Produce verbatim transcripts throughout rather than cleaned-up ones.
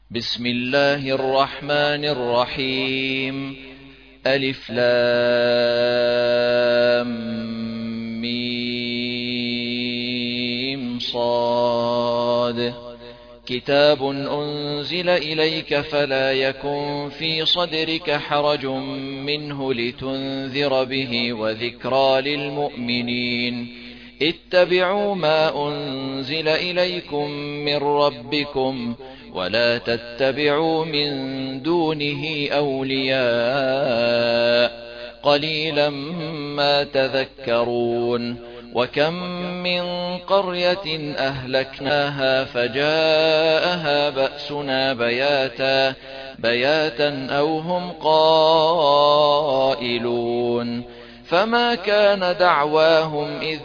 بسم الله الرحمن الرحيم. ألف لام ميم صاد. كتاب أنزل إليك فلا يكن في صدرك حرج منه لتنذر به وذكرى للمؤمنين. اتبعوا ما أنزل إليكم من ربكم ولا تتبعوا من دونه أولياء قليلا ما تذكرون. وكم من قرية أهلكناها فجاءها بأسنا بياتا بياتا أو هم قائلون. فما كان دعواهم إذ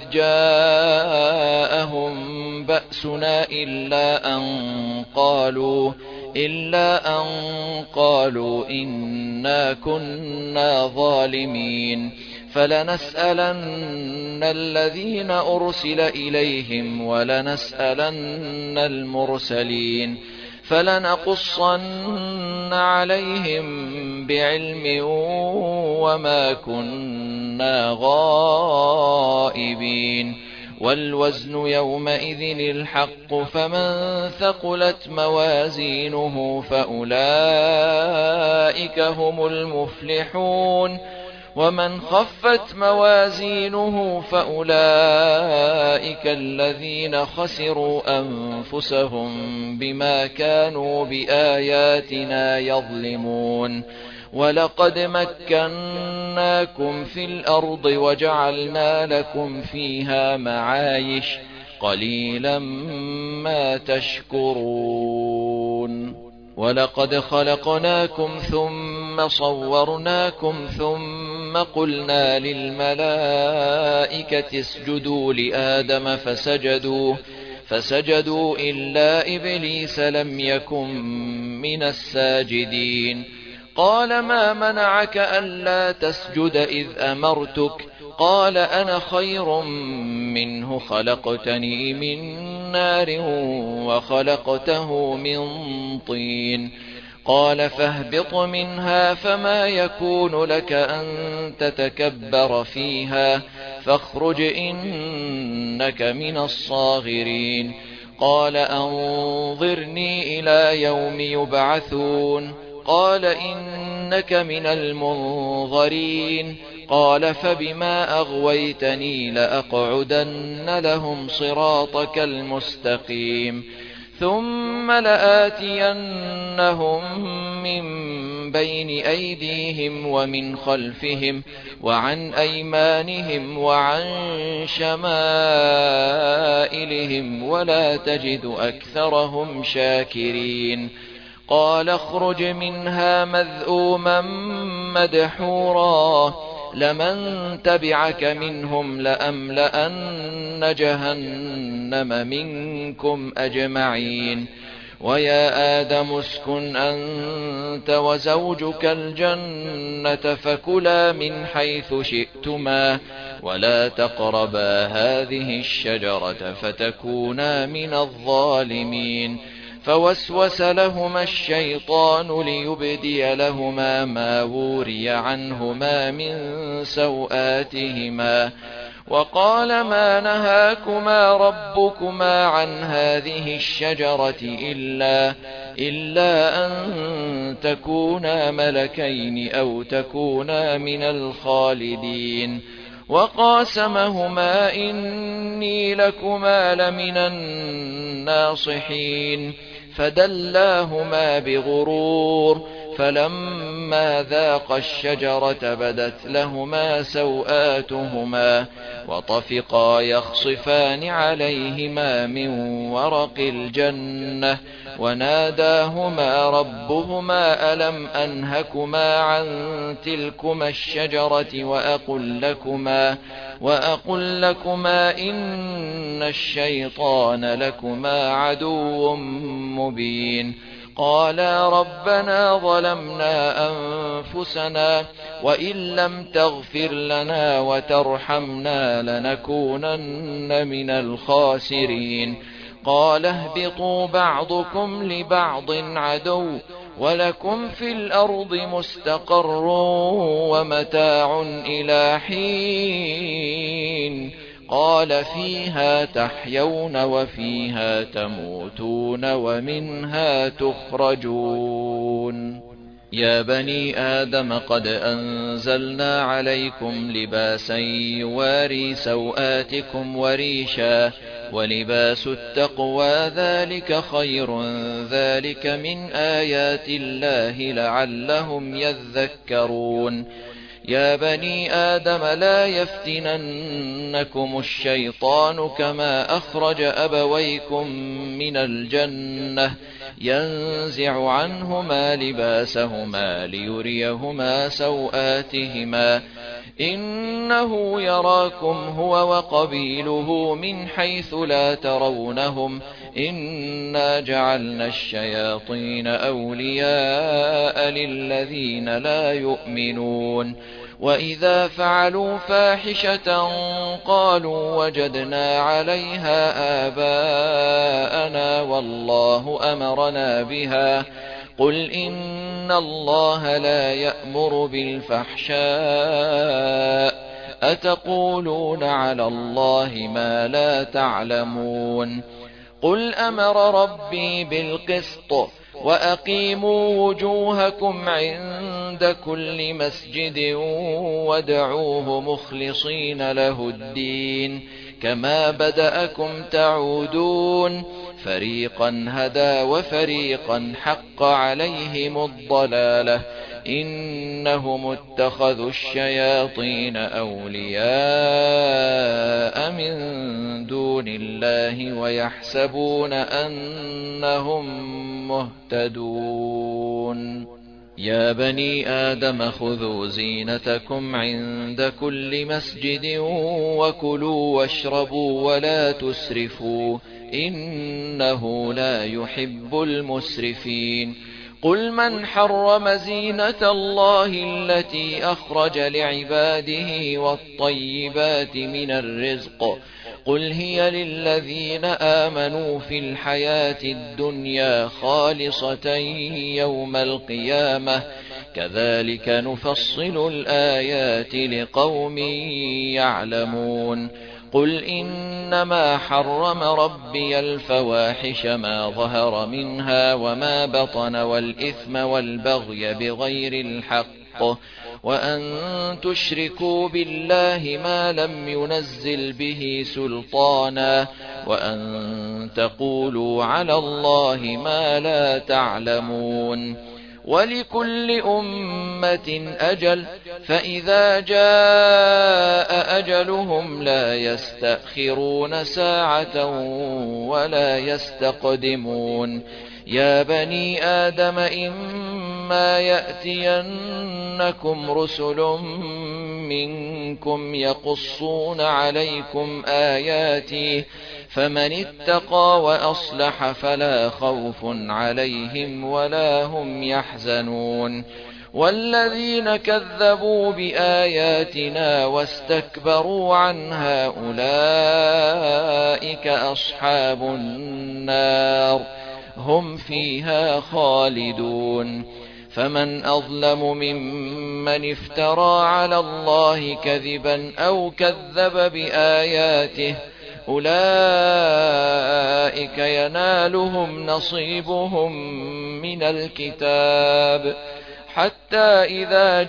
جاءهم بأسنا إلا أن قالوا إلا أن قالوا إنا كنا ظالمين. فلنسألن الذين أرسل إليهم ولنسألن المرسلين فلنقصن عليهم بعلم وما كنا غائبين. والوزن يومئذ الحق فمن ثقلت موازينه فأولئك هم المفلحون ومن خفت موازينه فأولئك الذين خسروا أنفسهم بما كانوا بآياتنا يظلمون. ولقد مكناكم في الأرض وجعلنا لكم فيها معايش قليلا ما تشكرون. ولقد خلقناكم ثم صورناكم ثم قلنا للملائكة اسجدوا لآدم فسجدوا فسجدوا إلا إبليس لم يكن من الساجدين. قال ما منعك ألا تسجد إذ أمرتك؟ قال أنا خير منه خلقتني من نار وخلقته من طين. قال فاهبط منها فما يكون لك أن تتكبر فيها فاخرج إنك من الصاغرين. قال أنظرني إلى يوم يبعثون. قال إنك من المنظرين. قال فبما أغويتني لأقعدن لهم صراطك المستقيم ثم لآتينهم من بين أيديهم ومن خلفهم وعن أيمانهم وعن شمائلهم ولا تجد أكثرهم شاكرين. قال اخرج منها مذءوما مدحورا لمن تبعك منهم لأملأن جهنم منكم أجمعين. ويا آدم اسكن أنت وزوجك الجنة فكلا من حيث شئتما ولا تقربا هذه الشجرة فتكونا من الظالمين. فوسوس لهما الشيطان ليبدي لهما ما وري عنهما من سوآتهما وقال ما نهاكما ربكما عن هذه الشجرة إلا, إلا أن تكونا ملكين أو تكونا من الخالدين. وقاسمهما إني لكما لمن الناصحين فدلاهما بغرور فلما ذاقا الشجرة بدت لهما سوآتهما وطفقا يخصفان عليهما من ورق الجنة وناداهما ربهما ألم أنهكما عن تلكما الشجرة وأقل لكما, وأقل لكما إن الشيطان لكما عدو مبين. قالا ربنا ظلمنا أنفسنا وإن لم تغفر لنا وترحمنا لنكونن من الخاسرين. قال اهبطوا بعضكم لبعض عدو ولكم في الأرض مستقر ومتاع إلى حين قال فيها تحيون وفيها تموتون ومنها تخرجون يا بني آدم قد أنزلنا عليكم لباسا يواري سوآتكم وريشا ولباس التقوى ذلك خير ذلك من آيات الله لعلهم يذكرون يا بني آدم لا يفتننكم الشيطان كما أخرج أبويكم من الجنة ينزع عنهما لباسهما ليريهما سوآتهما إنه يراكم هو وقبيله من حيث لا ترونهم إنا جعلنا الشياطين أولياء للذين لا يؤمنون وإذا فعلوا فاحشة قالوا وجدنا عليها آباءنا والله أمرنا بها قل إن الله لا يأمر بالفحشاء أتقولون على الله ما لا تعلمون قل أمر ربي بالقسط وأقيموا وجوهكم عند كل مسجد وادعوه مخلصين له الدين كما بدأكم تعودون فريقا هدى وفريقا حق عليهم الضلالة إنهم اتخذوا الشياطين أولياء من دون الله ويحسبون أنهم مهتدون يا بني آدم خذوا زينتكم عند كل مسجد وكلوا واشربوا ولا تسرفوا إنه لا يحب المسرفين قل من حرم زينة الله التي أخرج لعباده والطيبات من الرزق قل هي للذين آمنوا في الحياة الدنيا خالصة يوم القيامة كذلك نفصل الآيات لقوم يعلمون قل إنما حرم ربي الفواحش ما ظهر منها وما بطن والإثم والبغي بغير الحق وأن تشركوا بالله ما لم ينزل به سلطانا وأن تقولوا على الله ما لا تعلمون ولكل أمة أجل فإذا جاء أجلهم لا يستأخرون ساعة ولا يستقدمون يا بني آدم إما يأتينكم رسل منكم يقصون عليكم آياتي فمن اتقى وأصلح فلا خوف عليهم ولا هم يحزنون والذين كذبوا بآياتنا واستكبروا عنها أولئك أصحاب النار هم فيها خالدون فمن أظلم ممن افترى على الله كذبا أو كذب بآياته أولئك ينالهم نصيبهم من الكتاب حتى إذا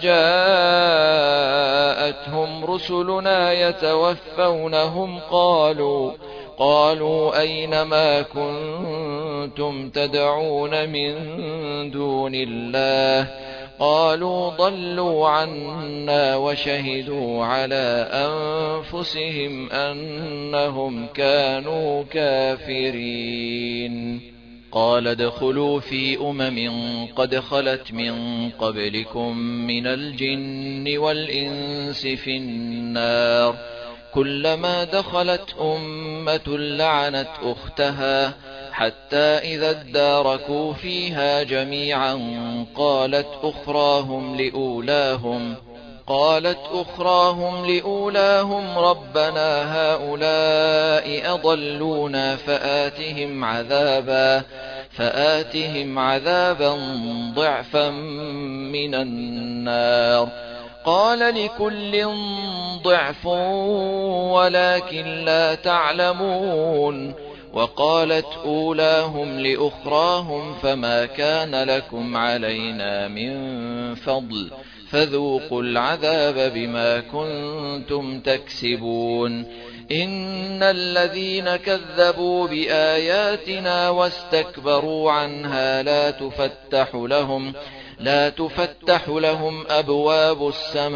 جاءتهم رسلنا يتوفونهم قالوا قالوا أين ما كنتم تدعون من دون الله قالوا ضلوا عنا وشهدوا على أنفسهم أنهم كانوا كافرين قال ادخلوا في أمم قد خلت من قبلكم من الجن والإنس في النار كلما دخلت أمة لعنت أختها حتى إذا اداركوا فيها جميعا قالت أخراهم لأولاهم قالت أخراهم لأولاهم ربنا هؤلاء أضلونا فآتهم عذابا فآتهم عذابا ضعفا من النار. قال لكل ضعف ولكن لا تعلمون. وقالت أولاهم لأخراهم فما كان لكم علينا من فضل فذوقوا العذاب بما كنتم تكسبون. إن الذين كذبوا بآياتنا واستكبروا عنها لا تفتح لهم لا تفتح لهم أبواب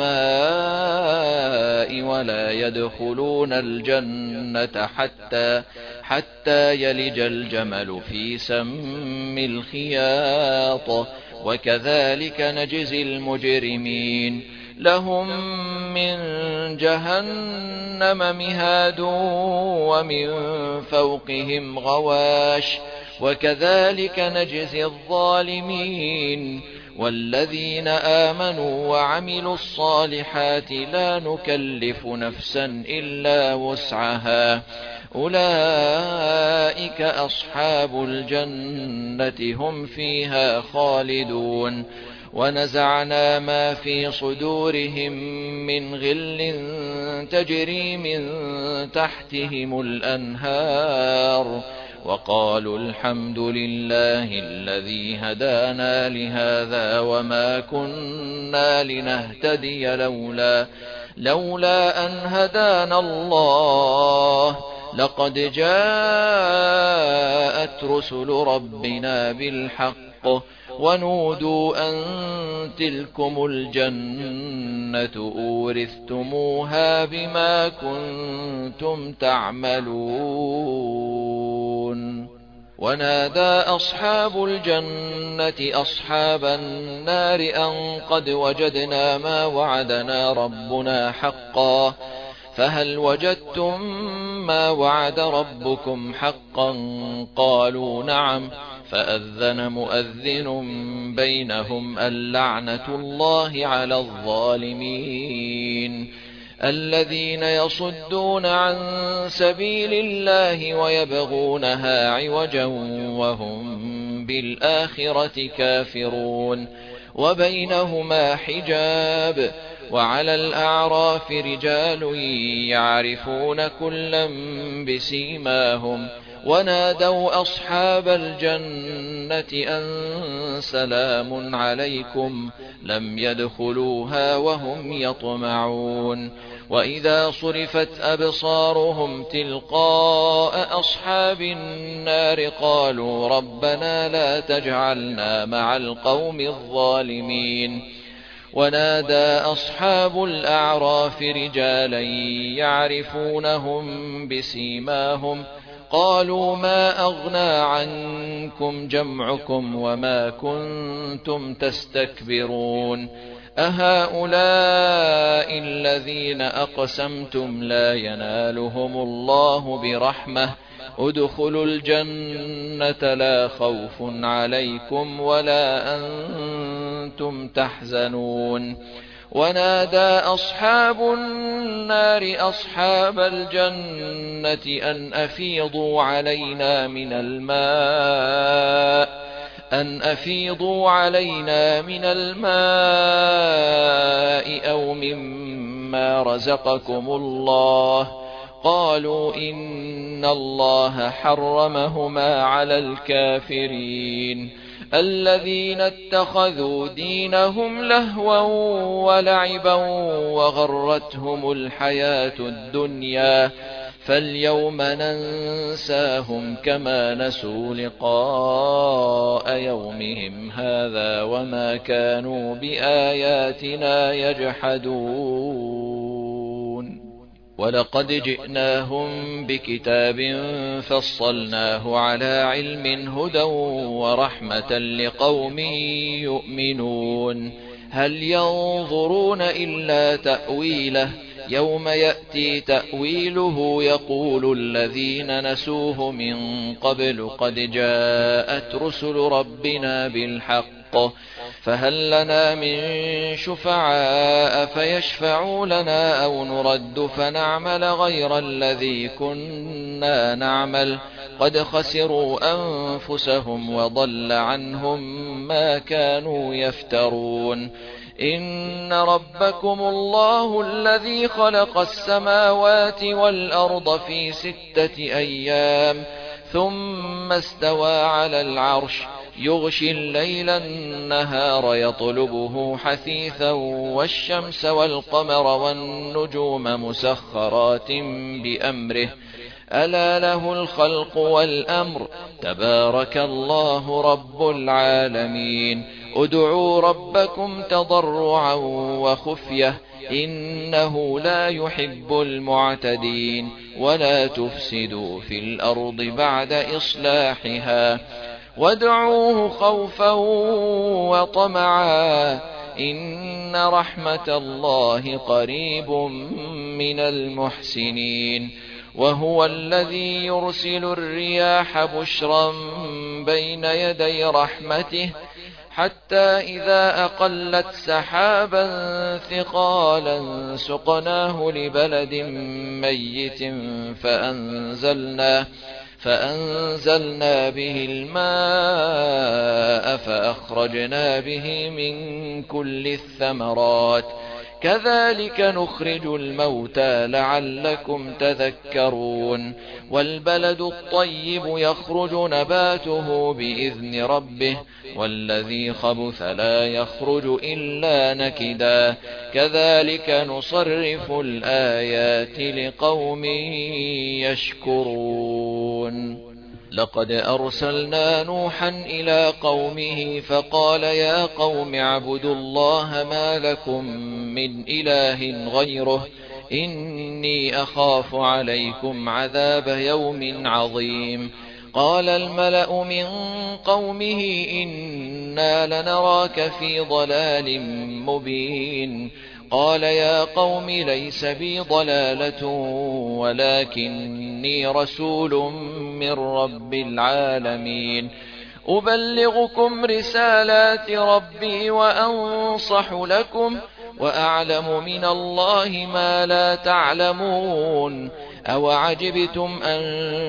السماء ولا يدخلون الجنة حتى حتى يلج الجمل في سم الخياط وكذلك نجزي المجرمين. لهم من جهنم مهاد ومن فوقهم غواش وكذلك نجزي الظالمين. والذين آمنوا وعملوا الصالحات لا نكلف نفسا إلا وسعها أولئك أصحاب الجنة هم فيها خالدون. ونزعنا ما في صدورهم من غل تجري من تحتهم الأنهار وقالوا الحمد لله الذي هدانا لهذا وما كنا لنهتدي لولا لولا أن هدانا الله لقد جاءت رسل ربنا بالحق ونودوا أن تلكم الجنة أورثتموها بما كنتم تعملون. ونادى أصحاب الجنة أصحاب النار أن قد وجدنا ما وعدنا ربنا حقا فهل وجدتم ما وعد ربكم حقا قالوا نعم فأذن مؤذن بينهم اللعنة الله على الظالمين. الذين يصدون عن سبيل الله ويبغونها عوجا وهم بالآخرة كافرون وبينهما حجاب. وعلى الأعراف رجال يعرفون كلا بسيماهم ونادوا أصحاب الجنة أن سلام عليكم لم يدخلوها وهم يطمعون. وإذا صرفت أبصارهم تلقاء أصحاب النار قالوا ربنا لا تجعلنا مع القوم الظالمين. ونادى أصحاب الأعراف رجالا يعرفونهم بسيماهم قالوا ما أغنى عنكم جمعكم وما كنتم تستكبرون أهؤلاء الذين أقسمتم لا ينالهم الله برحمة ادخلوا الجنة لا خوف عليكم ولا أنتم تحزنون. ونادى أصحاب النار أصحاب الجنة أن أفيضوا علينا من الماء أن أفيضوا علينا من الماء أو مما رزقكم الله قالوا إن الله حرمهما على الكافرين. الذين اتخذوا دينهم لهوا ولعبا وغرتهم الحياة الدنيا فاليوم ننساهم كما نسوا لقاء يومهم هذا وما كانوا بآياتنا يجحدون. ولقد جئناهم بكتاب فصلناه على علم هدى ورحمة لقوم يؤمنون. هل ينظرون إلا تأويله يوم يأتي تأويله يقول الذين نسوه من قبل قد جاءت رسل ربنا بالحق فهل لنا من شفعاء فيشفعوا لنا أو نرد فنعمل غير الذي كنا نعمل قد خسروا أنفسهم وضل عنهم ما كانوا يفترون إن ربكم الله الذي خلق السماوات والأرض في ستة أيام ثم استوى على العرش يغشي الليل النهار يطلبه حثيثا والشمس والقمر والنجوم مسخرات بأمره ألا له الخلق والأمر تبارك الله رب العالمين ادعوا ربكم تضرعا وخفية إنه لا يحب المعتدين ولا تفسدوا في الأرض بعد إصلاحها وادعوه خوفا وطمعا إن رحمة الله قريب من المحسنين وهو الذي يرسل الرياح بشرا بين يدي رحمته حتى إذا أقلت سحابا ثقالا سقناه لبلد ميت فأنزلنا فأنزلنا به الماء فأخرجنا به من كل الثمرات كذلك نخرج الموتى لعلكم تذكرون والبلد الطيب يخرج نباته بإذن ربه والذي خبث لا يخرج إلا نكدا كذلك نصرف الآيات لقوم يشكرون لقد أرسلنا نوحا إلى قومه فقال يا قوم اعبدوا الله ما لكم من إله غيره إني أخاف عليكم عذاب يوم عظيم قال الملأ من قومه إنا لنراك في ضلال مبين قال يا قوم ليس بي ضلالة ولكني رسول من رب العالمين أبلغكم رسالات ربي وأنصح لكم وأعلم من الله ما لا تعلمون أوعجبتم أن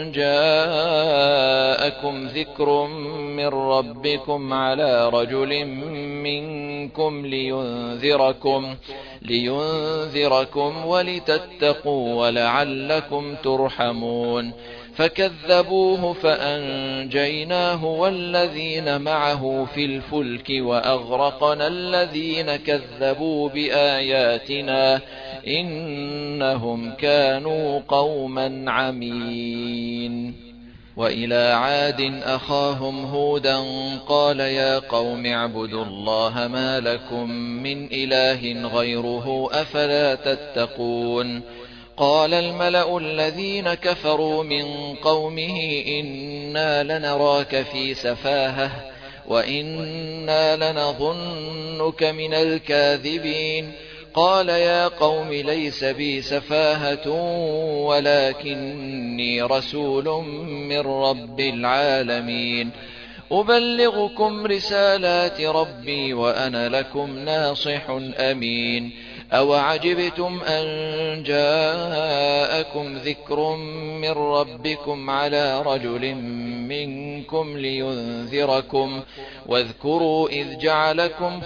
جاءكم ذكر من ربكم على رجل منكم لينذركم لينذركم ولتتقوا ولعلكم ترحمون فكذبوه فأنجيناه والذين معه في الفلك وأغرقنا الذين كذبوا بآياتنا إنهم كانوا قوما عمين وإلى عاد أخاهم هودا قال يا قوم اعبدوا الله ما لكم من إله غيره أفلا تتقون قال الملأ الذين كفروا من قومه إنا لنراك في سفاهة وإنا لنظنك من الكاذبين قال يا قوم ليس بي سفاهة ولكني رسول من رب العالمين أبلغكم رسالات ربي وأنا لكم ناصح أمين أوعجبتم أن جاءكم ذكر من ربكم على رجل منكم لينذركم واذكروا إذ جعلكم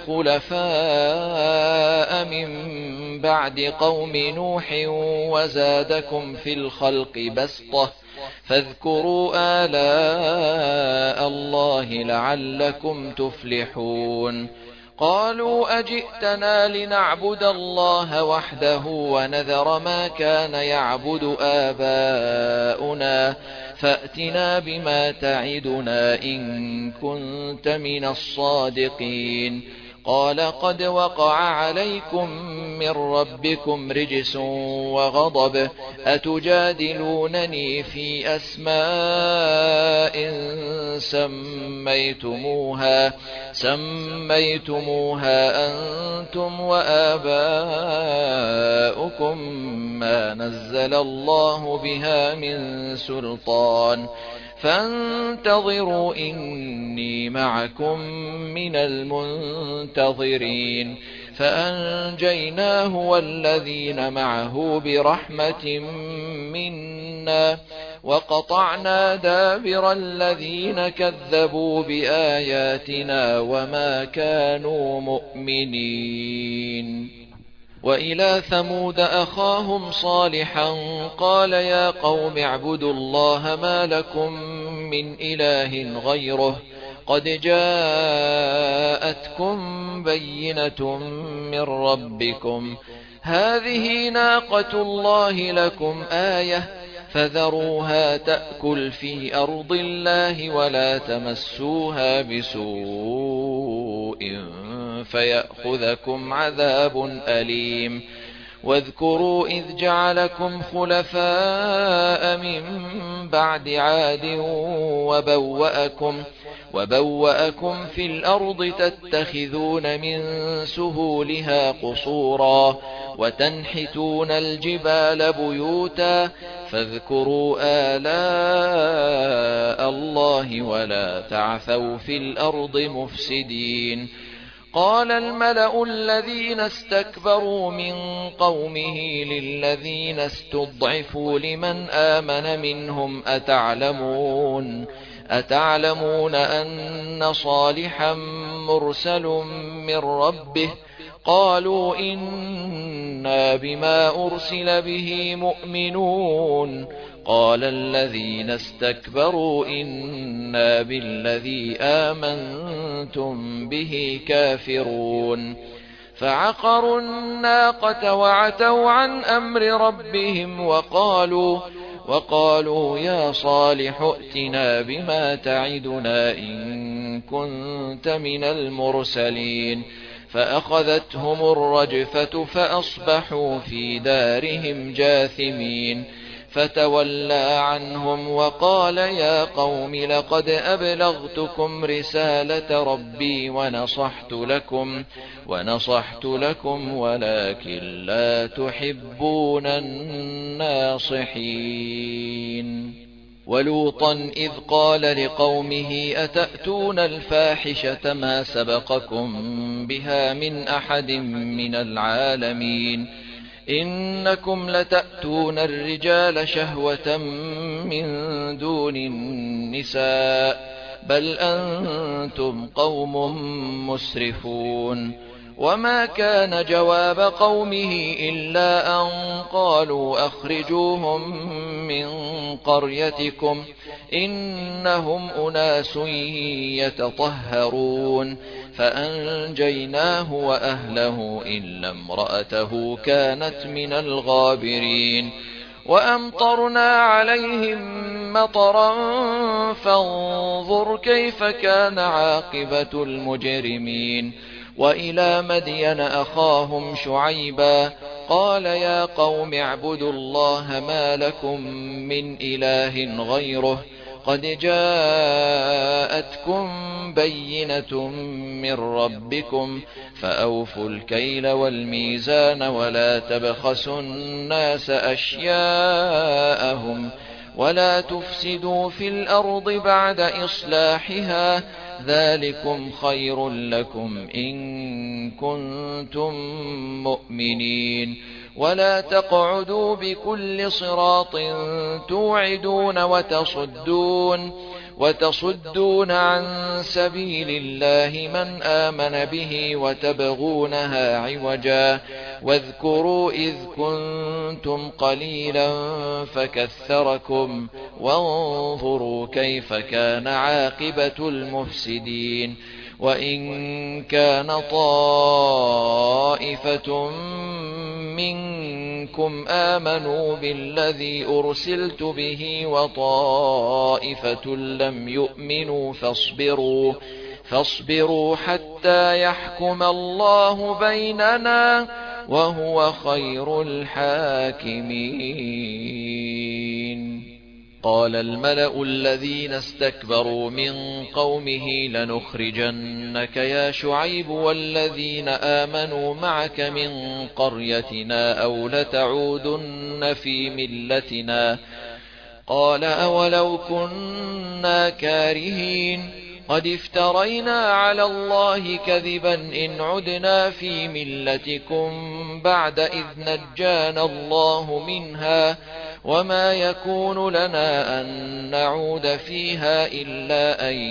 خلفاء من بعد قوم نوح وزادكم في الخلق بسطة فاذكروا آلاء الله لعلكم تفلحون قالوا أجئتنا لنعبد الله وحده ونذر ما كان يعبد آباؤنا فأتنا بما تعدنا إن كنت من الصادقين قال قد وقع عليكم من ربكم رجس وغضب أتجادلونني في أسماء سميتموها سميتموها أنتم وآباؤكم ما نزل الله بها من سلطان فانتظروا إني معكم من المنتظرين فأنجيناه والذين معه برحمة منا وقطعنا دابر الذين كذبوا بآياتنا وما كانوا مؤمنين. وإلى ثمود أخاهم صالحا قال يا قوم اعبدوا الله ما لكم من إله غيره قد جاءتكم بينة من ربكم هذه ناقة الله لكم آية فذروها تأكل في أرض الله ولا تمسوها بسوء فيأخذكم عذاب أليم. واذكروا إذ جعلكم خلفاء من بعد عاد وبوأكم, وبوأكم في الأرض تتخذون من سهولها قصورا وتنحتون الجبال بيوتا فاذكروا آلاء الله ولا تعثوا في الأرض مفسدين. قال الملأ الذين استكبروا من قومه للذين استضعفوا لمن آمن منهم أتعلمون أتعلمون أن صالحا مرسل من ربه قالوا إنا بما أرسل به مؤمنون. قال الذين استكبروا إنا بالذي آمنتم به كافرون. فعقروا الناقة وعتوا عن أمر ربهم وقالوا وقالوا يا صالح ائتنا بما تعدنا إن كنت من المرسلين. فأخذتهم الرجفة فأصبحوا في دارهم جاثمين. فتولى عنهم وقال يا قوم لقد أبلغتكم رسالة ربي ونصحت لكم ونصحت لكم ولكن لا تحبون الناصحين. ولوطا إذ قال لقومه أتأتون الفاحشة ما سبقكم بها من أحد من العالمين إنكم لتأتون الرجال شهوة من دون النساء بل أنتم قوم مسرفون. وما كان جواب قومه إلا أن قالوا أخرجوهم من قريتكم إنهم أناس يتطهرون. فأنجيناه وأهله إلا امرأته كانت من الغابرين. وأمطرنا عليهم مطرا فانظر كيف كان عاقبة المجرمين. وإلى مدين أخاهم شعيبا قال يا قوم اعبدوا الله ما لكم من إله غيره قد جاءتكم بينة من ربكم فأوفوا الكيل والميزان ولا تبخسوا الناس أشياءهم ولا تفسدوا في الأرض بعد إصلاحها ذلكم خير لكم إن كنتم مؤمنين. ولا تقعدوا بكل صراط توعدون وتصدون وتصدون عن سبيل الله من آمن به وتبغونها عوجا واذكروا إذ كنتم قليلا فكثركم وانظروا كيف كان عاقبة المفسدين. وإن كان طائفة منكم آمنوا بالذي أرسلت به وطائفة لم يؤمنوا فاصبروا فاصبروا حتى يحكم الله بيننا وهو خير الحاكمين. قال الملأ الذين استكبروا من قومه لنخرجنك يا شعيب والذين آمنوا معك من قريتنا أو لتعودن في ملتنا قال أولو كنا كارهين قد افترينا على الله كذبا إن عدنا في ملتكم بعد إذ نجانا الله منها وما يكون لنا أن نعود فيها إلا أن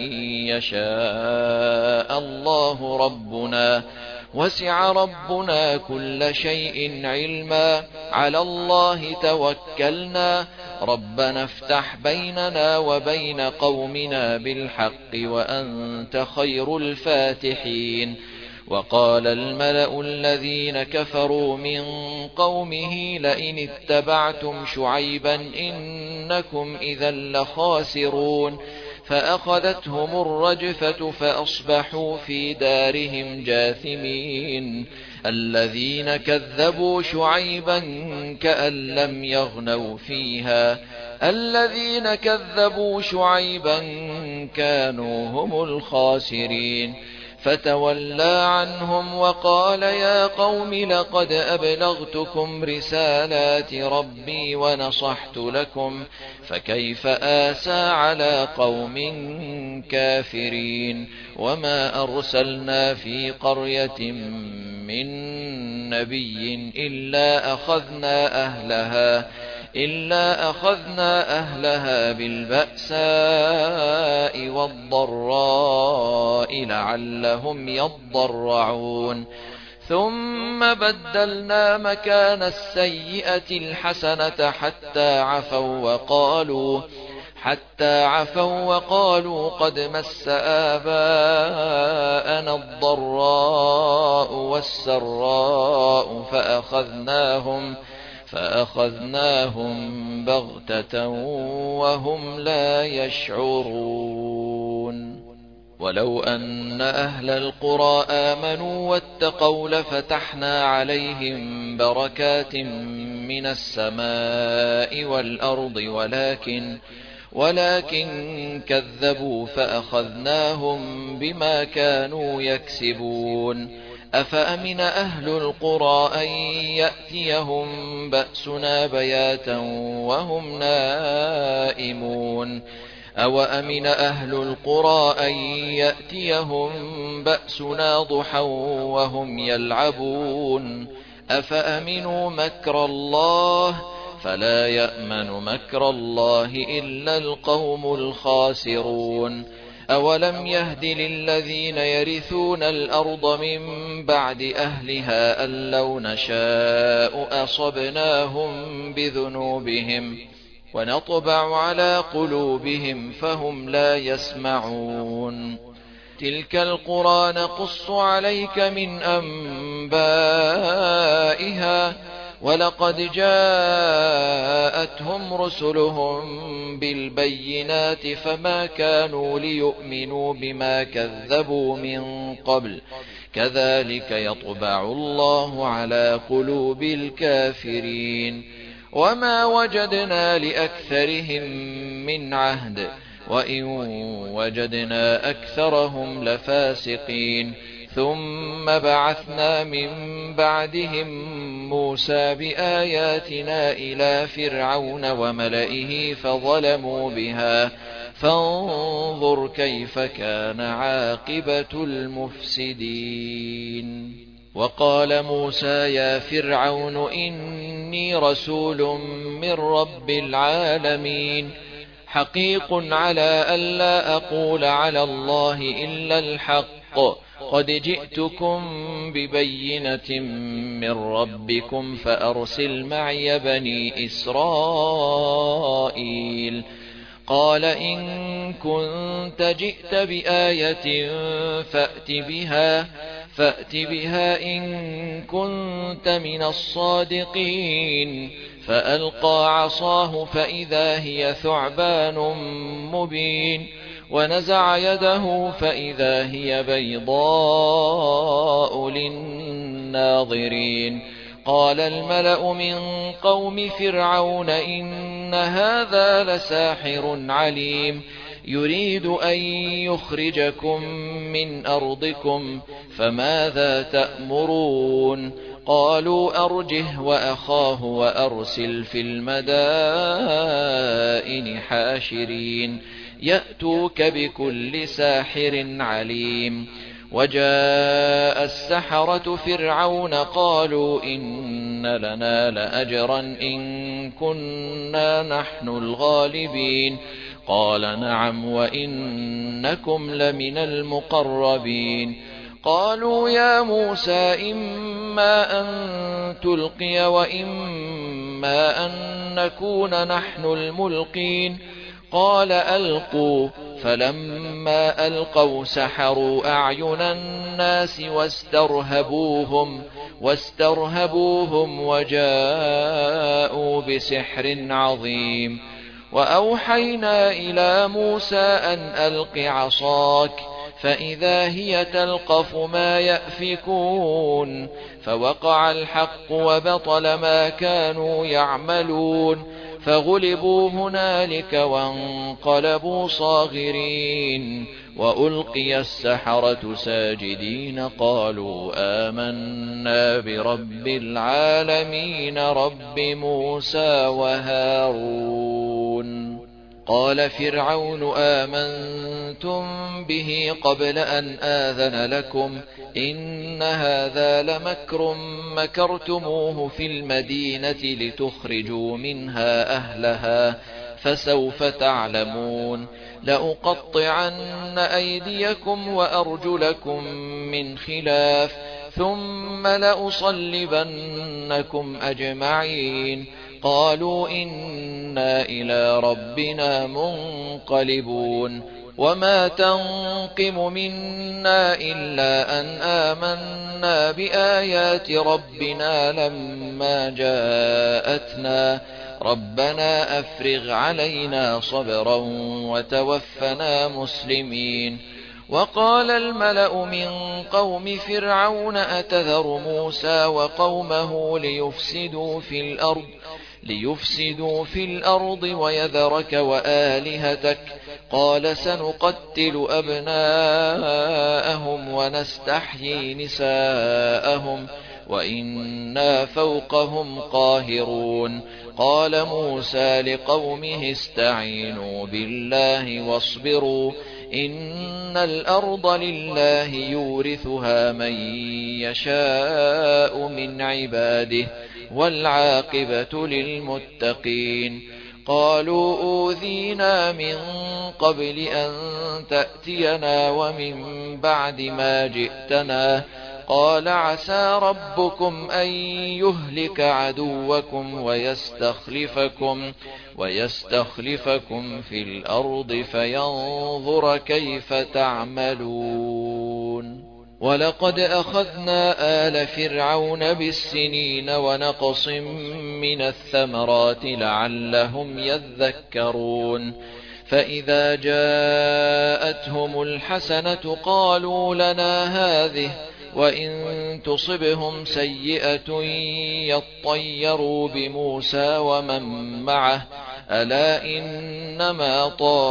يشاء الله ربنا وسع ربنا كل شيء علما على الله توكلنا ربنا افتح بيننا وبين قومنا بالحق وأنت خير الفاتحين. وقال الملأ الذين كفروا من قومه لئن اتبعتم شعيبا إنكم إذا لخاسرون فأخذتهم الرجفة فأصبحوا في دارهم جاثمين. الذين كذبوا شعيبا كأن لم يغنوا فيها الذين كذبوا شعيبا كانوا هم الخاسرين. فتولى عنهم وقال يا قوم لقد أبلغتكم رسالات ربي ونصحت لكم فكيف آسى على قوم كافرين. وما أرسلنا في قرية من نبي إلا أخذنا أهلها إلا أخذنا أهلها بالبأساء والضراء لعلهم يضرعون ثم بدلنا مكان السيئة الحسنة حتى عفوا وقالوا حتى عفوا وقالوا قد مس آباءنا الضراء والسراء فأخذناهم فأخذناهم بغتة وهم لا يشعرون. ولو أن أهل القرى آمنوا واتقوا لفتحنا عليهم بركات من السماء والأرض ولكن ولكن كذبوا فأخذناهم بما كانوا يكسبون. أفأمن أهل القرى أن يأتيهم بأسنا بياتا وهم نائمون أو أمن أهل القرى أن يأتيهم بأسنا ضحى وهم يلعبون أفأمنوا مكر الله فلا يأمن مكر الله إلا القوم الخاسرون. أولم يهد للذين يرثون الأرض من بعد أهلها أن لو نشاء أصبناهم بذنوبهم ونطبع على قلوبهم فهم لا يسمعون. تلك القرى نقص عليك من أنبائها ولقد جاءتهم رسلهم بالبينات فما كانوا ليؤمنوا بما كذبوا من قبل كذلك يطبع الله على قلوب الكافرين. وما وجدنا لأكثرهم من عهد وإن وجدنا أكثرهم لفاسقين. ثم بعثنا من بعدهم موسى بآياتنا إلى فرعون وملئه فظلموا بها فانظر كيف كان عاقبة المفسدين. وقال موسى يا فرعون إني رسول من رب العالمين حقيق على ألا أقول على الله إلا الحق قد جئتكم ببينة من ربكم فأرسل معي بني إسرائيل. قال إن كنت جئت بآية فأت بها فأت بها إن كنت من الصادقين. فألقى عصاه فإذا هي ثعبان مبين ونزع يده فإذا هي بيضاء للناظرين. قال الملأ من قوم فرعون إن هذا لساحر عليم يريد أن يخرجكم من أرضكم فماذا تأمرون قالوا أرجه وأخاه وأرسل في المدائن حاشرين يأتوك بكل ساحر عليم وجاء السحرة فرعون قالوا إن لنا لأجرا إن كنا نحن الغالبين قال نعم وإنكم لمن المقربين قالوا يا موسى إما أن تلقي وإما أن نكون نحن الملقين قال ألقوا فلما ألقوا سحروا أعين الناس واسترهبوهم واسترهبوهم وجاءوا بسحر عظيم وأوحينا إلى موسى أن ألق عصاك فإذا هي تلقف ما يأفكون فوقع الحق وبطل ما كانوا يعملون فغلبوا هنالك وانقلبوا صاغرين وألقي السحرة ساجدين قالوا آمنا برب العالمين رب موسى وهارون قال فرعون آمنتم به قبل أن آذن لكم إن هذا لمكر مكرتموه في المدينة لتخرجوا منها أهلها فسوف تعلمون لأقطعن أيديكم وأرجلكم من خلاف ثم لأصلبنكم أجمعين قالوا إنا إلى ربنا منقلبون وما تنقم منا إلا أن آمنا بآيات ربنا لما جاءتنا ربنا أفرغ علينا صبرا وتوفنا مسلمين وقال الملأ من قوم فرعون أتذر موسى وقومه ليفسدوا في الأرض ليفسدوا في الأرض ويذرك وآلهتك قال سنقتل أبناءهم ونستحيي نساءهم وإنا فوقهم قاهرون قال موسى لقومه استعينوا بالله واصبروا إن الأرض لله يورثها من يشاء من عباده والعاقبة للمتقين قالوا أوذينا من قبل أن تأتينا ومن بعد ما جئتنا قال عسى ربكم أن يهلك عدوكم ويستخلفكم ويستخلفكم في الأرض فينظر كيف تعملون ولقد أخذنا آل فرعون بالسنين ونقص من الثمرات لعلهم يذكرون فإذا جاءتهم الحسنة قالوا لنا هذه وإن تصبهم سيئة يطيروا بموسى ومن معه ألا إنما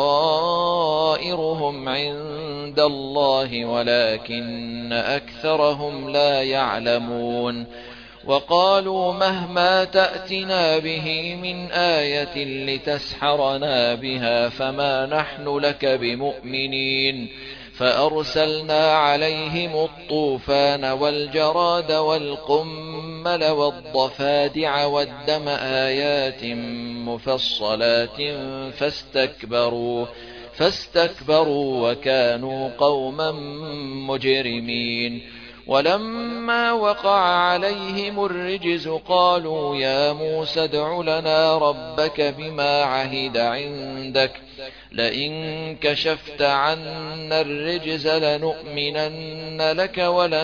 طائرهم عند الله ولكن أكثرهم لا يعلمون وقالوا مهما تأتنا به من آية لتسحرنا بها فما نحن لك بمؤمنين فأرسلنا عليهم الطوفان والجراد والقمل والضفادع والدم آيات مفصلات فاستكبروا فاستكبروا وكانوا قوما مجرمين ولما وقع عليهم الرجز قالوا يا موسى ادع لنا ربك بما عهد عندك لئن كشفت عنا الرجز لنؤمنن لك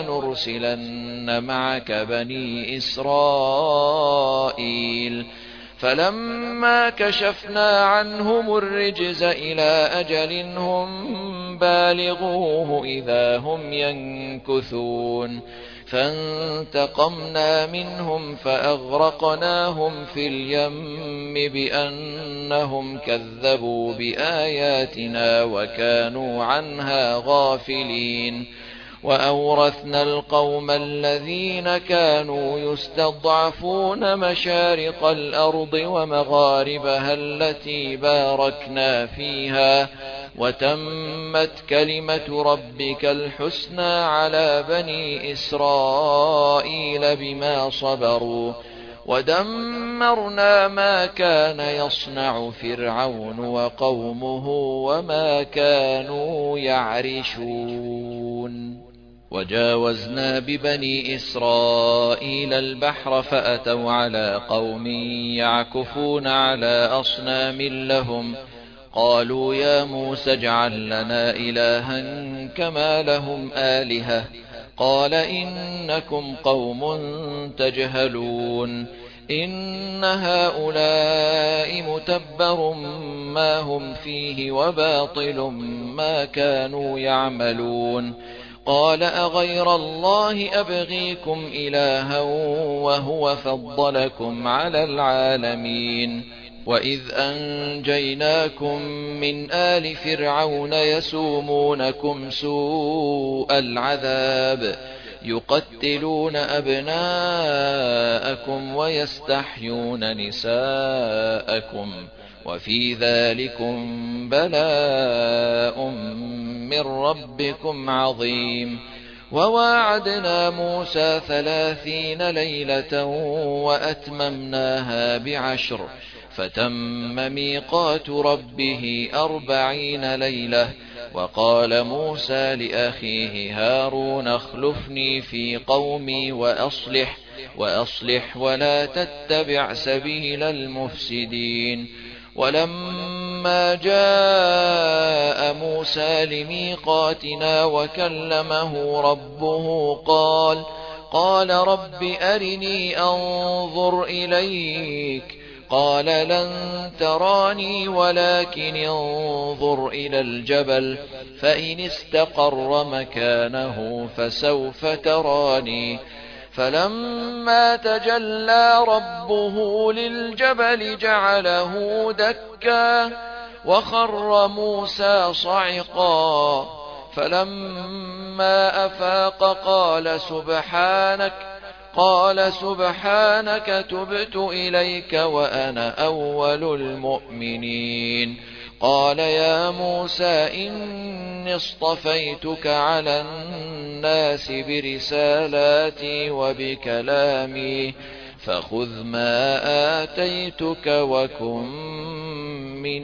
ولنرسلن معك بني إسرائيل فلما كشفنا عنهم الرجز إلى أجل هم بالغوه إذا هم ينكثون فانتقمنا منهم فأغرقناهم في اليم بأنهم كذبوا بآياتنا وكانوا عنها غافلين وأورثنا القوم الذين كانوا يستضعفون مشارق الأرض ومغاربها التي باركنا فيها وتمت كلمة ربك الحسنى على بني إسرائيل بما صبروا ودمرنا ما كان يصنع فرعون وقومه وما كانوا يعرشون وجاوزنا ببني إسرائيل البحر فأتوا على قوم يعكفون على أصنام لهم قالوا يا موسى اجعل لنا إلها كما لهم آلهة قال إنكم قوم تجهلون إن هؤلاء متبر ما هم فيه وباطل ما كانوا يعملون قال أغير الله أبغيكم إلها وهو فضلكم على العالمين وإذ أنجيناكم من آل فرعون يسومونكم سوء العذاب يقتلون أبناءكم ويستحيون نساءكم وفي ذلكم بلاء من ربكم عظيم وواعدنا موسى ثلاثين ليلة وأتممناها بعشر فتم ميقات ربه أربعين ليلة وقال موسى لأخيه هارون اخلفني في قومي وأصلح وأصلح ولا تتبع سبيل المفسدين ولما جاء موسى لميقاتنا وكلمه ربه قال قال رب أرني أنظر إليك قال لن تراني ولكن انظر إلى الجبل فإن استقر مكانه فسوف تراني فلما تجلى ربه للجبل جعله دكا وخر موسى صعقا فلما أفاق قال سبحانك قال سبحانك تبت إليك وأنا أول المؤمنين قال يا موسى إني اصطفيتك على الناس برسالاتي وبكلامي فخذ ما آتيتك وكن من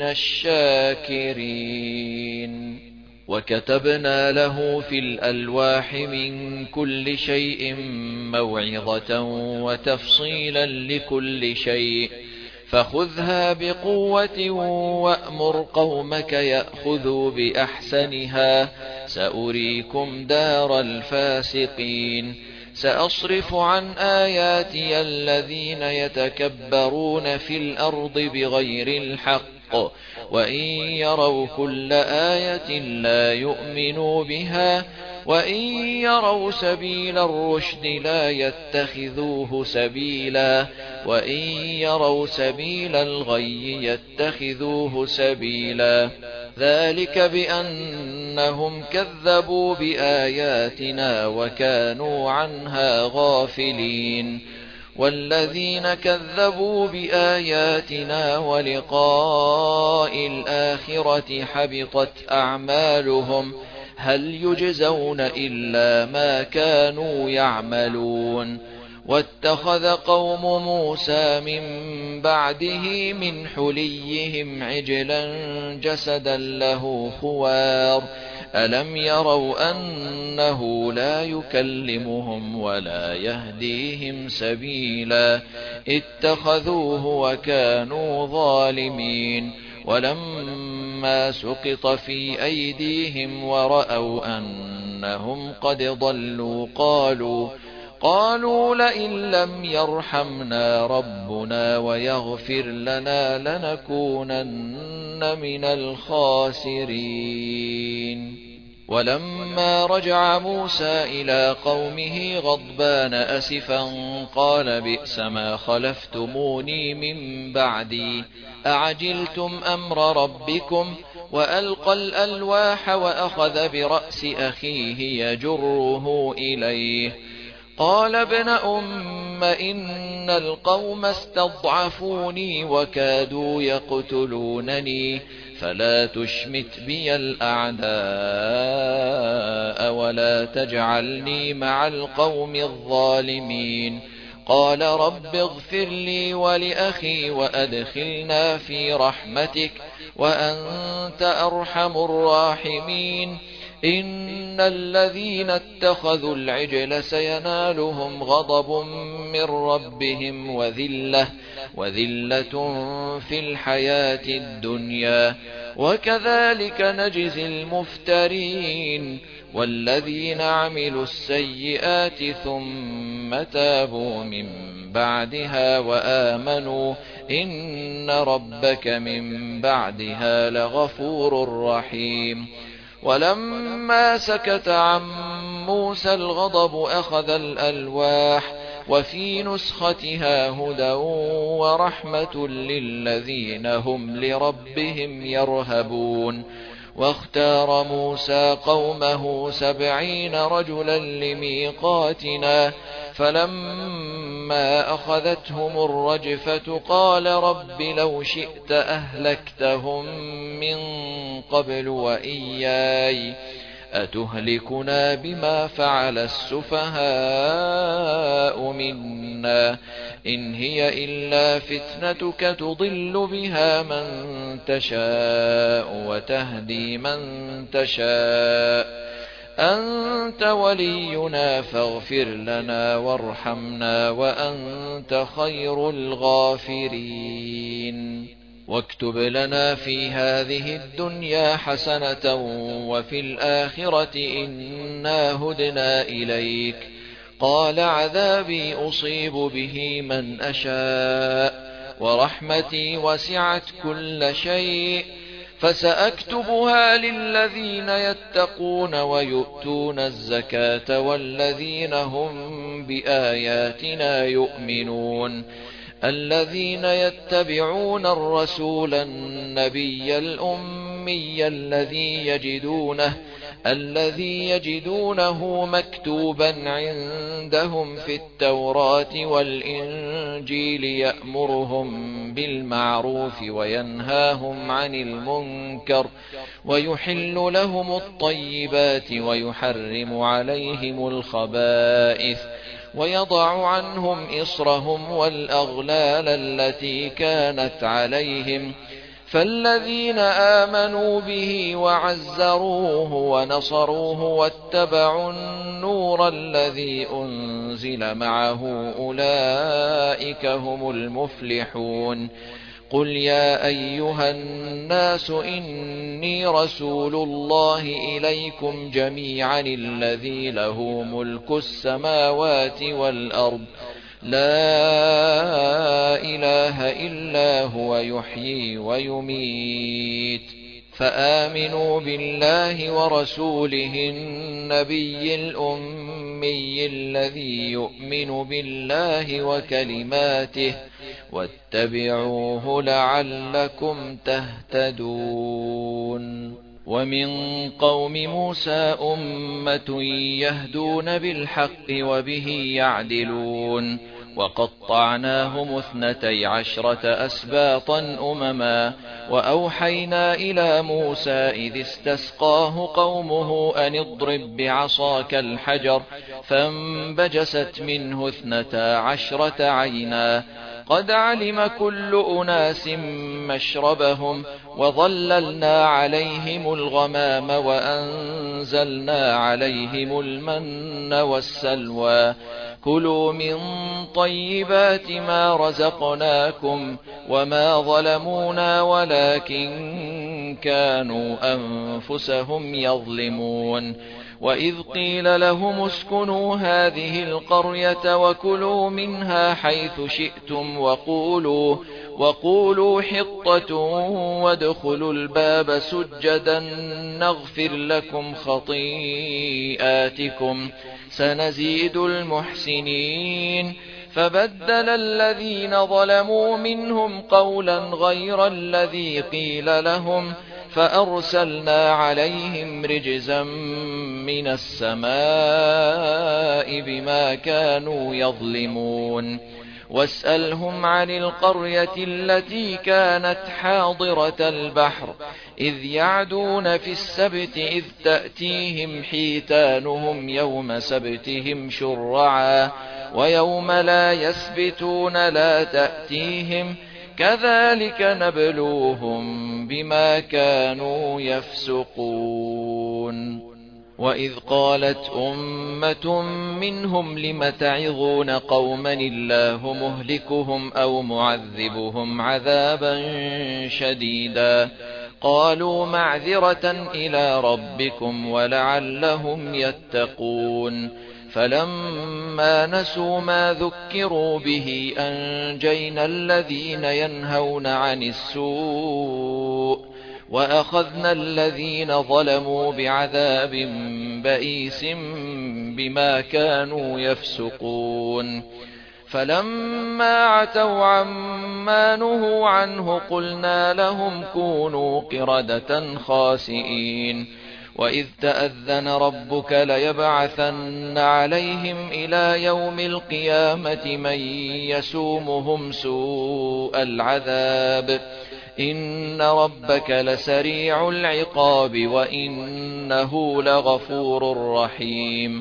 الشاكرين وكتبنا له في الألواح من كل شيء موعظة وتفصيلا لكل شيء فخذها بقوة وأمر قومك يأخذوا بأحسنها سأريكم دار الفاسقين سأصرف عن آياتي الذين يتكبرون في الأرض بغير الحق وإن يروا كل آية لا يؤمنوا بها وإن يروا سبيل الرشد لا يتخذوه سبيلا وإن يروا سبيل الغي يتخذوه سبيلا ذلك بأنهم كذبوا بآياتنا وكانوا عنها غافلين والذين كذبوا بآياتنا ولقاء الآخرة حبطت أعمالهم هل يجزون إلا ما كانوا يعملون واتخذ قوم موسى من بعده من حليهم عجلا جسدا له خوار ألم يروا أنه لا يكلمهم ولا يهديهم سبيلا اتخذوه وكانوا ظالمين ولما سقط في أيديهم ورأوا أنهم قد ضلوا قالوا قالوا لئن لم يرحمنا ربنا ويغفر لنا لنكونن من الخاسرين. ولما رجع موسى إلى قومه غضبان أسفا قال بئس ما خلفتموني من بعدي أعجلتم أمر ربكم وألقى الألواح وأخذ برأس أخيه يجره إليه قال ابن أم إن القوم استضعفوني وكادوا يقتلونني فلا تشمت بي الأعداء ولا تجعلني مع القوم الظالمين. قال رب اغفر لي ولأخي وأدخلنا في رحمتك وأنت أرحم الراحمين. إن الذين اتخذوا العجل سينالهم غضب من ربهم وذلة وذلة في الحياة الدنيا وكذلك نجزي المفترين. والذين عملوا السيئات ثم تابوا من بعدها وآمنوا إن ربك من بعدها لغفور رحيم. ولما سكت عن موسى الغضب أخذ الألواح وفي نسختها هدى ورحمة للذين هم لربهم يرهبون. واختار موسى قومه سبعين رجلا لميقاتنا فلما أخذتهم الرجفة قال رب لو شئت أهلكتهم من قبل وإياي أتهلكنا بما فعل السفهاء منا إن هي إلا فتنتك تضل بها من تشاء وتهدي من تشاء أنت ولينا فاغفر لنا وارحمنا وأنت خير الغافرين. واكتب لنا في هذه الدنيا حسنة وفي الآخرة إنا هدنا إليك. قال عذابي أصيب به من أشاء ورحمتي وسعت كل شيء فسأكتبها للذين يتقون ويؤتون الزكاة والذين هم بآياتنا يؤمنون. الذين يتبعون الرسول النبي الأمي الذي يجدونه الذي يجدونه مكتوبا عندهم في التوراة والإنجيل يأمرهم بالمعروف وينهاهم عن المنكر ويحل لهم الطيبات ويحرم عليهم الخبائث ويضع عنهم إصرهم والأغلال التي كانت عليهم. فالذين آمنوا به وعزروه ونصروه واتبعوا النور الذي أنزل معه أولئك هم المفلحون. قل يا أيها الناس إني رسول الله إليكم جميعا الذي له ملك السماوات والأرض لا إله إلا هو يحيي ويميت. فآمنوا بالله ورسوله النبي الأمي الذي يؤمن بالله وكلماته واتبعوه لعلكم تهتدون. ومن قوم موسى أمة يهدون بالحق وبه يعدلون. وقطعناهم اثنتي عشرة أسباطا أمما وأوحينا إلى موسى إذ استسقاه قومه أن اضرب بعصاك الحجر فانبجست منه اثنتا عشرة عينا قد علم كل أناس مشربهم وظللنا عليهم الغمام وأنزلنا عليهم المن والسلوى كلوا من طيبات ما رزقناكم وما ظلمونا ولكن كانوا أنفسهم يظلمون. وإذ قيل لهم اسكنوا هذه القرية وكلوا منها حيث شئتم وقولوا, وقولوا حطة وادخلوا الباب سجدا نغفر لكم خطيئاتكم سنزيد المحسنين. فبدل الذين ظلموا منهم قولا غير الذي قيل لهم فأرسلنا عليهم رجزا من السماء بما كانوا يظلمون. واسألهم عن القرية التي كانت حاضرة البحر إذ يعدون في السبت إذ تأتيهم حيتانهم يوم سبتهم شرعا ويوم لا يسبتون لا تأتيهم كذلك نبلوهم بما كانوا يفسقون. وإذ قالت أمة منهم لم تعظون قوما الله مهلكهم أو معذبهم عذابا شديدا قالوا معذرة إلى ربكم ولعلهم يتقون. فلما نسوا ما ذكروا به أنجينا الذين ينهون عن السوء وأخذنا الذين ظلموا بعذاب بئيس بما كانوا يفسقون. فلما عتوا عما نهوا عنه قلنا لهم كونوا قردة خاسئين. وإذ تأذن ربك ليبعثن عليهم إلى يوم القيامة من يسومهم سوء العذاب إن ربك لسريع العقاب وإنه لغفور رحيم.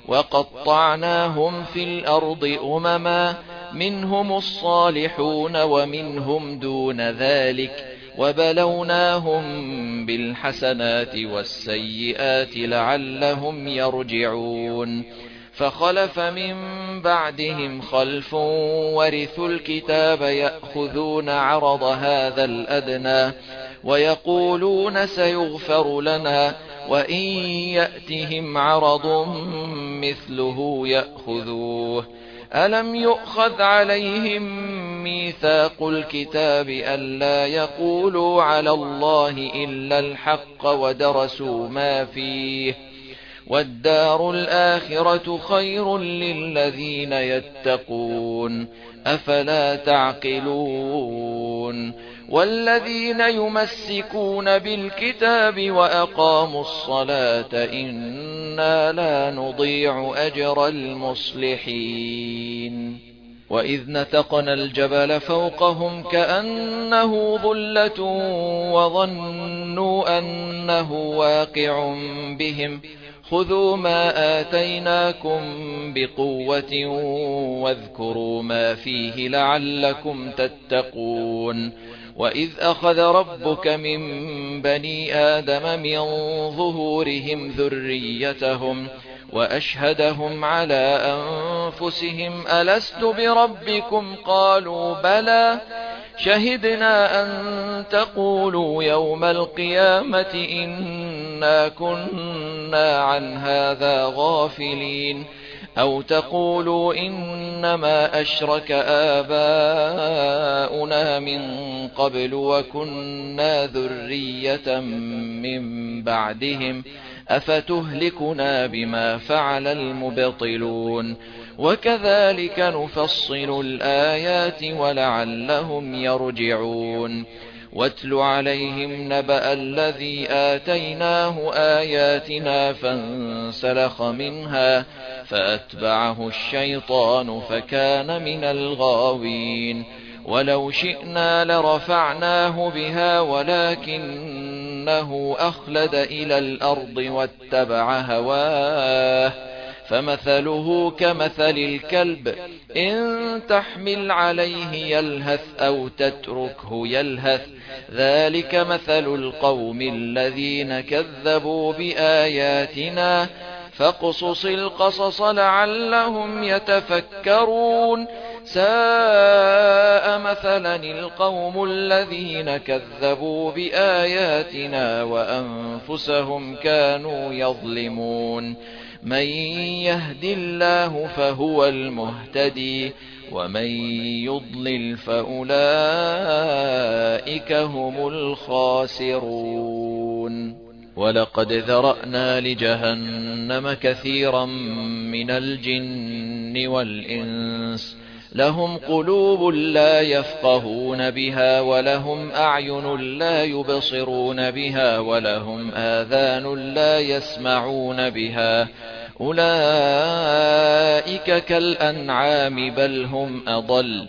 وقطعناهم في الأرض أمما منهم الصالحون ومنهم دون ذلك وبلوناهم بالحسنات والسيئات لعلهم يرجعون. فخلف من بعدهم خلف ورثوا الكتاب يأخذون عرض هذا الأدنى ويقولون سيغفر لنا وإن يأتهم عرض مثله يأخذوه. ألم يؤخذ عليهم ميثاق الكتاب ألا يقولوا على الله إلا الحق ودرسوا ما فيه والدار الآخرة خير للذين يتقون أفلا تعقلون. والذين يمسكون بالكتاب وأقاموا الصلاة إنا لا نضيع أجر المصلحين. وإذ نتقنا الجبل فوقهم كأنه ظلة وظنوا أنه واقع بهم خذوا ما آتيناكم بقوة واذكروا ما فيه لعلكم تتقون. وإذ أخذ ربك من بني آدم من ظهورهم ذريتهم وأشهدهم على أنفسهم ألست بربكم قالوا بلى شهدنا أن تقولوا يوم القيامة إنا كنا عن هذا غافلين أو تقولوا إنما أشرك آباؤنا من قبل وكنا ذرية من بعدهم أفتهلكنا بما فعل المبطلون. وكذلك نفصل الآيات ولعلهم يرجعون. واتل عليهم نبأ الذي آتيناه آياتنا فانسلخ منها فأتبعه الشيطان فكان من الغاوين. ولو شئنا لرفعناه بها ولكنه أخلد إلى الأرض واتبع هواه فمثله كمثل الكلب إن تحمل عليه يلهث أو تتركه يلهث ذلك مثل القوم الذين كذبوا بآياتنا فاقصص القصص لعلهم يتفكرون. ساء مثلا القوم الذين كذبوا بآياتنا وأنفسهم كانوا يظلمون من يهد الله فهو المهتدي ومن يضلل فأولئك هم الخاسرون ولقد ذرأنا لجهنم كثيرا من الجن والإنس لهم قلوب لا يفقهون بها ولهم أعين لا يبصرون بها ولهم آذان لا يسمعون بها أولئك كالأنعام بل هم أضل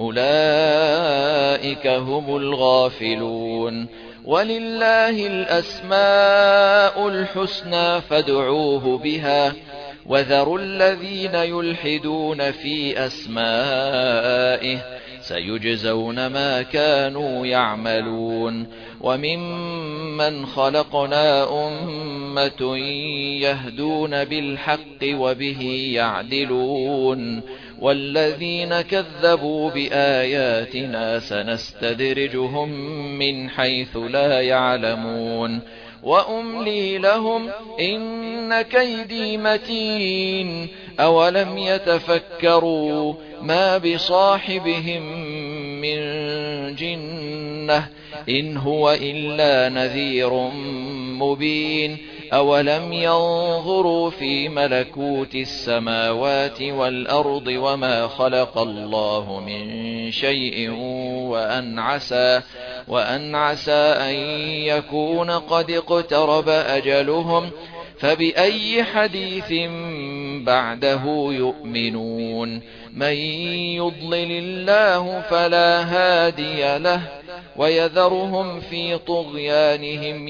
أولئك هم الغافلون ولله الأسماء الحسنى فادعوه بها وذروا الذين يلحدون في أسمائه سيجزون ما كانوا يعملون وممن خلقنا أمة يهدون بالحق وبه يعدلون والذين كذبوا بآياتنا سنستدرجهم من حيث لا يعلمون وأملي لهم إن كيدي متين أولم يتفكروا ما بصاحبهم من جنة إن هو إلا نذير مبين أولم ينظروا في ملكوت السماوات والأرض وما خلق الله من شيء وأن عسى, وأن عسى أن يكون قد اقترب أجلهم فبأي حديث بعده يؤمنون من يضلل الله فلا هادي له ويذرهم في طغيانهم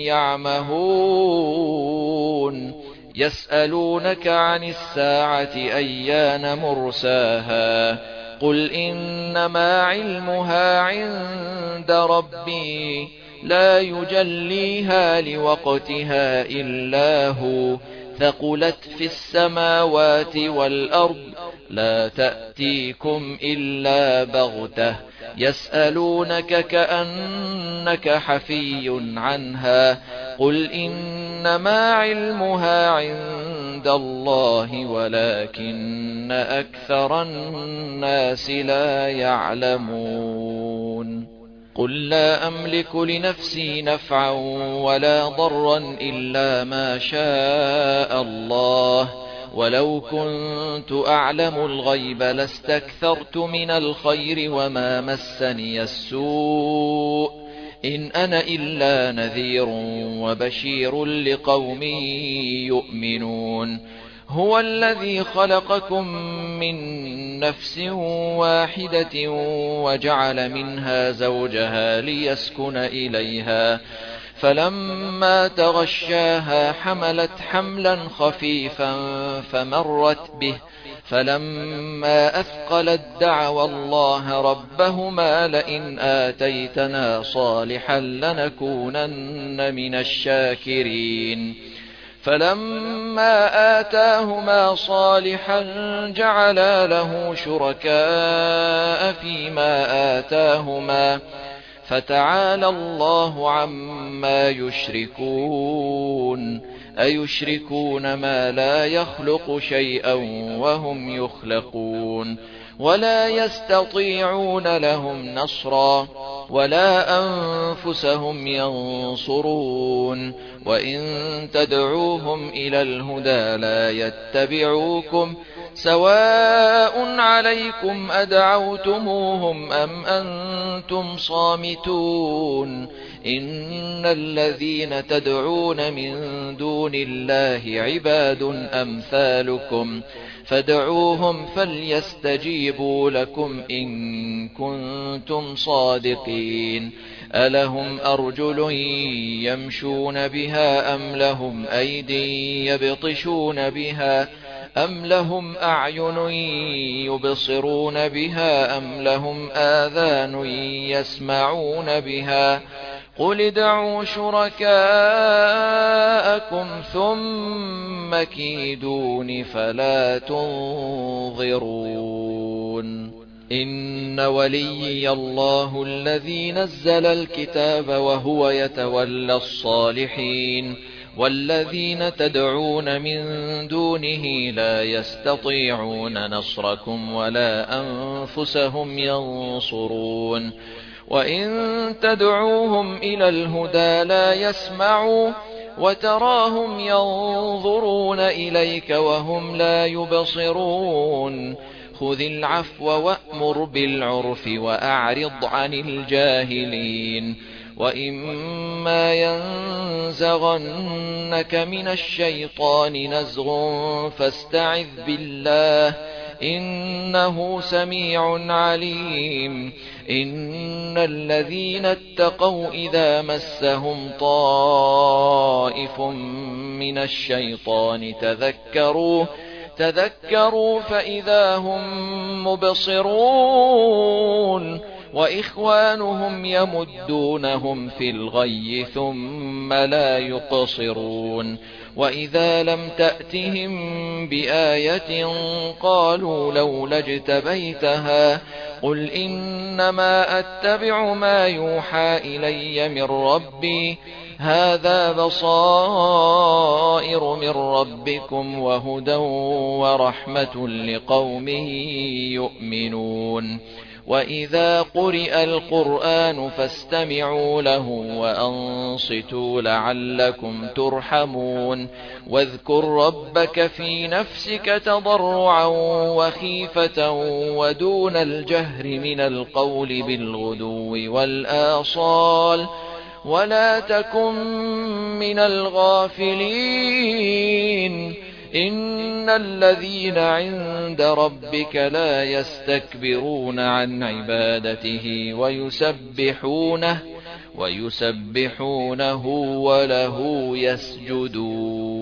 يعمهون يسألونك عن الساعة أيان مرساها قل إنما علمها عند ربي لا يجليها لوقتها إلا هو ثقلت في السماوات والأرض لا تأتيكم إلا بغتة يسألونك كأنك حفي عنها قل إنما علمها عند الله ولكن أكثر الناس لا يعلمون قل لا أملك لنفسي نفعا ولا ضرا إلا ما شاء الله ولو كنت أعلم الغيب لاستكثرت من الخير وما مسني السوء إن أنا إلا نذير وبشير لقوم يؤمنون هو الذي خلقكم من نفس واحدة وجعل منها زوجها ليسكن إليها فلما تغشاها حملت حملا خفيفا فمرت به فلما أثقلت دعوا الله ربهما لئن آتيتنا صالحا لنكونن من الشاكرين فلما آتاهما صالحا جعلا له شركاء فيما آتاهما فتعالى الله عما يشركون أيشركون ما لا يخلق شيئا وهم يخلقون ولا يستطيعون لهم نصرا ولا أنفسهم ينصرون وإن تدعوهم إلى الهدى لا يتبعوكم سواء عليكم أدعوتموهم أم أنتم صامتون إن الذين تدعون من دون الله عباد أمثالكم فادعوهم فليستجيبوا لكم إن كنتم صادقين ألهم أرجل يمشون بها أم لهم أيدي يبطشون بها أم لهم أعين يبصرون بها أم لهم آذان يسمعون بها قل ادعوا شركاءكم ثم كيدون فلا تنظرون إن وليي الله الذي نزل الكتاب وهو يتولى الصالحين والذين تدعون من دونه لا يستطيعون نصركم ولا أنفسهم ينصرون وإن تدعوهم إلى الهدى لا يسمعوا وتراهم ينظرون إليك وهم لا يبصرون خذ العفو وأمر بالعرف وأعرض عن الجاهلين وإما ينزغنك من الشيطان نزغ فاستعذ بالله إنه سميع عليم إن الذين اتقوا إذا مسهم طائف من الشيطان تذكروا تذكروا فإذا هم مبصرون وإخوانهم يمدونهم في الغي ثم لا يقصرون وإذا لم تأتهم بآية قالوا لولا اجتبيتها قل إنما أتبع ما يوحى إلي من ربي هذا بصائر من ربكم وهدى ورحمة لقوم يؤمنون وإذا قرئ القرآن فاستمعوا له وأنصتوا لعلكم ترحمون واذكر ربك في نفسك تضرعا وخيفة ودون الجهر من القول بالغدو والآصال ولا تكن من الغافلين إن الذين عند ربك لا يستكبرون عن عبادته ويسبحونه ويسبحونه وله يسجدون